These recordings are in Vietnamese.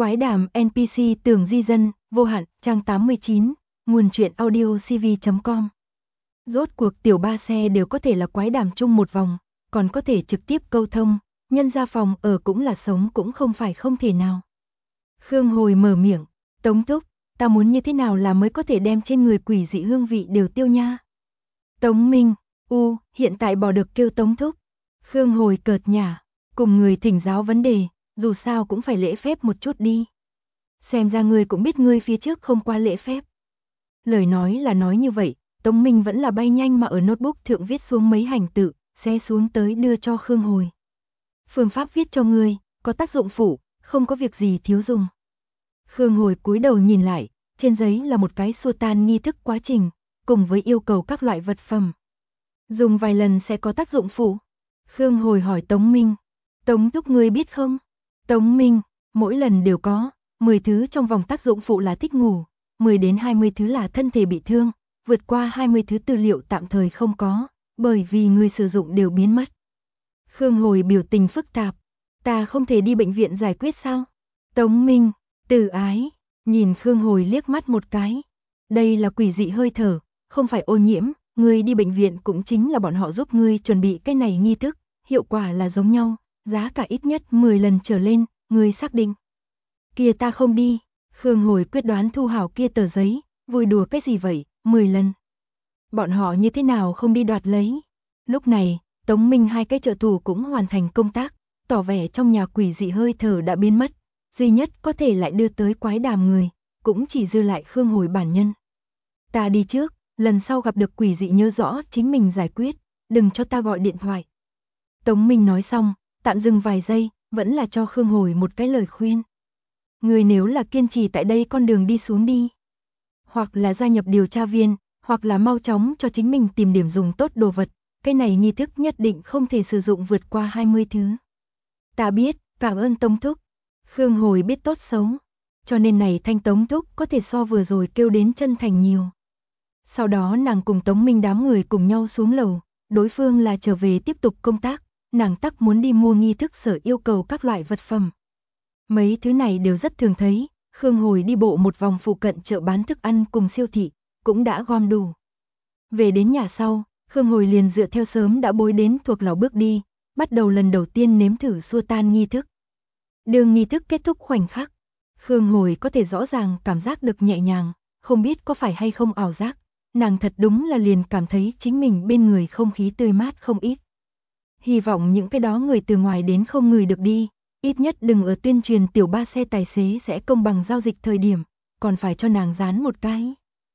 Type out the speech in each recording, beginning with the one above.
Quái đàm NPC Tường Di Dân, vô hạn, trang 89, nguồn truyện audio cv.com. Rốt cuộc tiểu ba xe đều có thể là quái đàm chung một vòng, còn có thể trực tiếp câu thông, nhân ra phòng ở cũng là sống cũng không phải không thể nào. Khương Hồi mở miệng, Tống thúc, ta muốn như thế nào là mới có thể đem trên người quỷ dị hương vị đều tiêu nha. Tống Minh, hiện tại bỏ được kêu Tống thúc. Khương Hồi cợt nhả, cùng người thỉnh giáo vấn đề, dù sao cũng phải lễ phép một chút đi. Xem ra ngươi cũng biết ngươi phía trước không qua lễ phép. Lời nói là nói như vậy, Tống Minh vẫn là bay nhanh mà ở notebook thượng viết xuống mấy hành tự, xe xuống tới đưa cho Khương Hồi. Phương pháp viết cho ngươi, có tác dụng phụ, không có việc gì thiếu dùng. Khương Hồi cúi đầu nhìn lại, trên giấy là một cái xua tan nghi thức quá trình, cùng với yêu cầu các loại vật phẩm. Dùng vài lần sẽ có tác dụng phụ. Khương Hồi hỏi Tống Minh, Tống thúc ngươi biết không? Tống Minh, mỗi lần đều có, 10 thứ trong vòng tác dụng phụ là thích ngủ, 10 đến 20 thứ là thân thể bị thương, vượt qua 20 thứ tư liệu tạm thời không có, bởi vì người sử dụng đều biến mất. Khương Hồi biểu tình phức tạp, ta không thể đi bệnh viện giải quyết sao? Tống Minh, từ ái, nhìn Khương Hồi liếc mắt một cái. Đây là quỷ dị hơi thở, không phải ô nhiễm, ngươi đi bệnh viện cũng chính là bọn họ giúp ngươi chuẩn bị cái này nghi thức, hiệu quả là giống nhau, giá cả ít nhất 10 lần trở lên, ngươi xác định. Kia ta không đi, Khương Hồi quyết đoán thu hảo kia tờ giấy, vui đùa cái gì vậy, 10 lần. Bọn họ như thế nào không đi đoạt lấy. Lúc này, Tống Minh hai cái trợ thủ cũng hoàn thành công tác, tỏ vẻ trong nhà quỷ dị hơi thở đã biến mất, duy nhất có thể lại đưa tới quái đàm người, cũng chỉ dư lại Khương Hồi bản nhân. Ta đi trước, lần sau gặp được quỷ dị nhớ rõ chính mình giải quyết, đừng cho ta gọi điện thoại. Tống Minh nói xong, tạm dừng vài giây, vẫn là cho Khương Hồi một cái lời khuyên. Người nếu là kiên trì tại đây con đường đi xuống đi, hoặc là gia nhập điều tra viên, hoặc là mau chóng cho chính mình tìm điểm dùng tốt đồ vật, cái này nghi thức nhất định không thể sử dụng vượt qua 20 thứ. Ta biết, cảm ơn Tống thúc. Khương Hồi biết tốt xấu, cho nên này thanh Tống thúc có thể so vừa rồi kêu đến chân thành nhiều. Sau đó nàng cùng Tống Minh đám người cùng nhau xuống lầu, đối phương là trở về tiếp tục công tác, nàng tắc muốn đi mua nghi thức sở yêu cầu các loại vật phẩm. Mấy thứ này đều rất thường thấy, Khương Hồi đi bộ một vòng phụ cận chợ bán thức ăn cùng siêu thị, cũng đã gom đủ. Về đến nhà sau, Khương Hồi liền dựa theo sớm đã bối đến thuộc lò bước đi, bắt đầu lần đầu tiên nếm thử xua tan nghi thức. Đường nghi thức kết thúc khoảnh khắc, Khương Hồi có thể rõ ràng cảm giác được nhẹ nhàng, không biết có phải hay không ảo giác, nàng thật đúng là liền cảm thấy chính mình bên người không khí tươi mát không ít. Hy vọng những cái đó người từ ngoài đến không ngửi được đi, ít nhất đừng ở tuyên truyền tiểu ba xe tài xế sẽ công bằng giao dịch thời điểm, còn phải cho nàng dán một cái.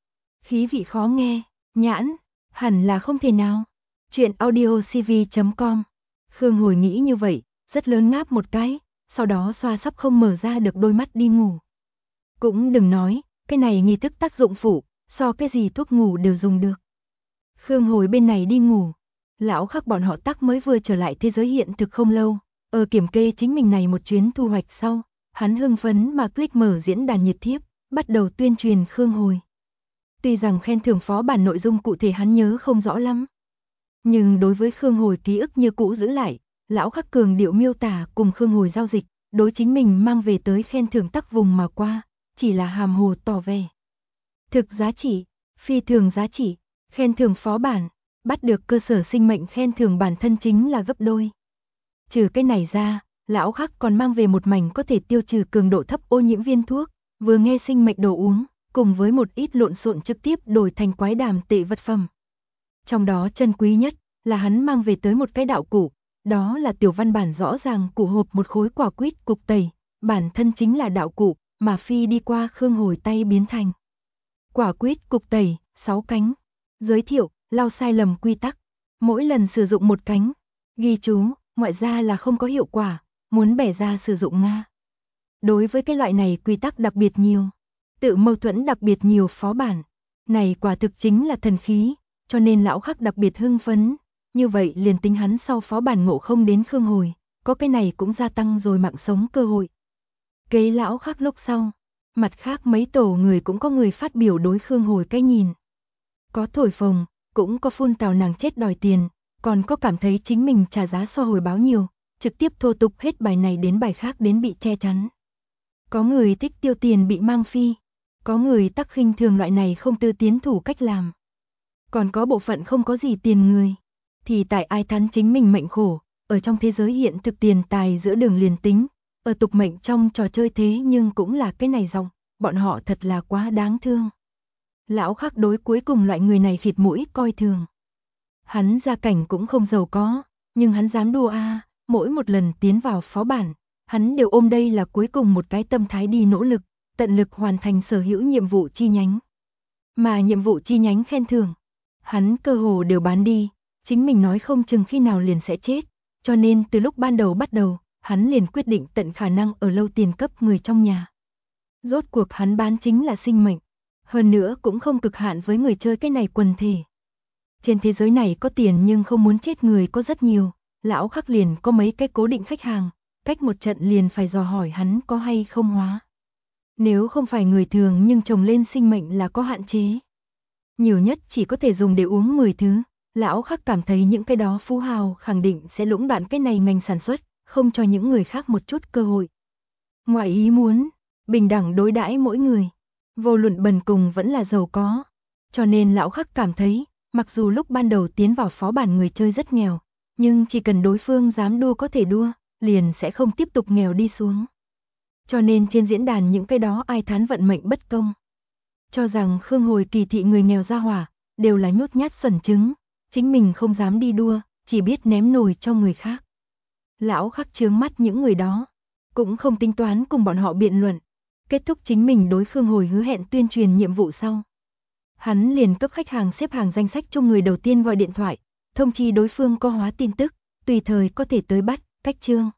Khí vị khó nghe, nhãn, hẳn là không thể nào. Chuyện audio cv.com. Khương Hồi nghĩ như vậy, rất lớn ngáp một cái, sau đó xoa sắp không mở ra được đôi mắt đi ngủ. Cũng đừng nói, cái này nghi thức tác dụng phụ, so cái gì thuốc ngủ đều dùng được. Khương Hồi bên này đi ngủ, lão Khắc bọn họ tắc mới vừa trở lại thế giới hiện thực không lâu, kiểm kê chính mình này một chuyến thu hoạch sau, hắn hưng phấn mà click mở diễn đàn nhiệt thiếp, bắt đầu tuyên truyền Khương Hồi. Tuy rằng khen thưởng phó bản nội dung cụ thể hắn nhớ không rõ lắm, nhưng đối với Khương Hồi ký ức như cũ giữ lại, lão Khắc cường điệu miêu tả cùng Khương Hồi giao dịch, đối chính mình mang về tới khen thưởng tắc vùng mà qua, chỉ là hàm hồ tỏ vẻ. Thực giá trị, phi thường giá trị, khen thưởng phó bản, bắt được cơ sở sinh mệnh khen thưởng bản thân chính là gấp đôi. Trừ cái này ra, lão Khắc còn mang về một mảnh có thể tiêu trừ cường độ thấp ô nhiễm viên thuốc, vừa nghe sinh mệnh đồ uống, cùng với một ít lộn xộn trực tiếp đổi thành quái đàm tệ vật phẩm. Trong đó chân quý nhất là hắn mang về tới một cái đạo cụ, đó là tiểu văn bản rõ ràng cụ hộp một khối quả quýt cục tẩy, bản thân chính là đạo cụ mà phi đi qua Khương Hồi tay biến thành. Quả quýt cục tẩy, 6 cánh. Giới thiệu, lau sai lầm quy tắc. Mỗi lần sử dụng một cánh. Ghi chú, ngoại ra là không có hiệu quả, muốn bẻ ra sử dụng Nga. Đối với cái loại này quy tắc đặc biệt nhiều, tự mâu thuẫn đặc biệt nhiều phó bản, này quả thực chính là thần khí, cho nên lão Khắc đặc biệt hưng phấn, như vậy liền tính hắn sau phó bản ngộ không đến Khương Hồi, có cái này cũng gia tăng rồi mạng sống cơ hội. Kế lão Khắc lúc sau, mặt khác mấy tổ người cũng có người phát biểu đối Khương Hồi cái nhìn. Có thổi phồng, cũng có phun tào nàng chết đòi tiền, còn có cảm thấy chính mình trả giá so hồi báo nhiều, trực tiếp thô tục hết bài này đến bài khác đến bị che chắn. Có người thích tiêu tiền bị mang phi, có người tắc khinh thường loại này không tư tiến thủ cách làm. Còn có bộ phận không có gì tiền người, thì tại ai thán chính mình mệnh khổ, ở trong thế giới hiện thực tiền tài giữa đường liền tính, ở tục mệnh trong trò chơi thế nhưng cũng là cái này dòng, bọn họ thật là quá đáng thương. Lão Khắc đối cuối cùng loại người này khịt mũi coi thường. Hắn gia cảnh cũng không giàu có, nhưng hắn dám đua mỗi một lần tiến vào phó bản, hắn đều ôm đây là cuối cùng một cái tâm thái đi nỗ lực, tận lực hoàn thành sở hữu nhiệm vụ chi nhánh. Mà nhiệm vụ chi nhánh khen thưởng, hắn cơ hồ đều bán đi, chính mình nói không chừng khi nào liền sẽ chết, cho nên từ lúc ban đầu bắt đầu, hắn liền quyết định tận khả năng ở lâu tiền cấp người trong nhà. Rốt cuộc hắn bán chính là sinh mệnh, hơn nữa cũng không cực hạn với người chơi cái này quần thể. Trên thế giới này có tiền nhưng không muốn chết người có rất nhiều, Lão Khắc liền có mấy cái cố định khách hàng, cách một trận liền phải dò hỏi hắn có hay không hóa. Nếu không phải người thường nhưng trồng lên sinh mệnh là có hạn chế. Nhiều nhất chỉ có thể dùng để uống 10 thứ, Lão Khắc cảm thấy những cái đó phú hào khẳng định sẽ lũng đoạn cái này ngành sản xuất, không cho những người khác một chút cơ hội. Ngoài ý muốn, bình đẳng đối đãi mỗi người, vô luận bần cùng vẫn là giàu có. Cho nên Lão Khắc cảm thấy, mặc dù lúc ban đầu tiến vào phó bản người chơi rất nghèo, nhưng chỉ cần đối phương dám đua có thể đua, liền sẽ không tiếp tục nghèo đi xuống. Cho nên trên diễn đàn những cái đó ai thán vận mệnh bất công, cho rằng Khương Hồi kỳ thị người nghèo ra hỏa, đều là nhút nhát xuẩn trứng, chính mình không dám đi đua, chỉ biết ném nồi cho người khác. Lão Khắc chướng mắt những người đó, cũng không tính toán cùng bọn họ biện luận, kết thúc chính mình đối Khương Hồi hứa hẹn tuyên truyền nhiệm vụ sau. Hắn liền cấp khách hàng xếp hàng danh sách chung người đầu tiên gọi điện thoại, thông chi đối phương có hóa tin tức, tùy thời có thể tới bắt, cách chương.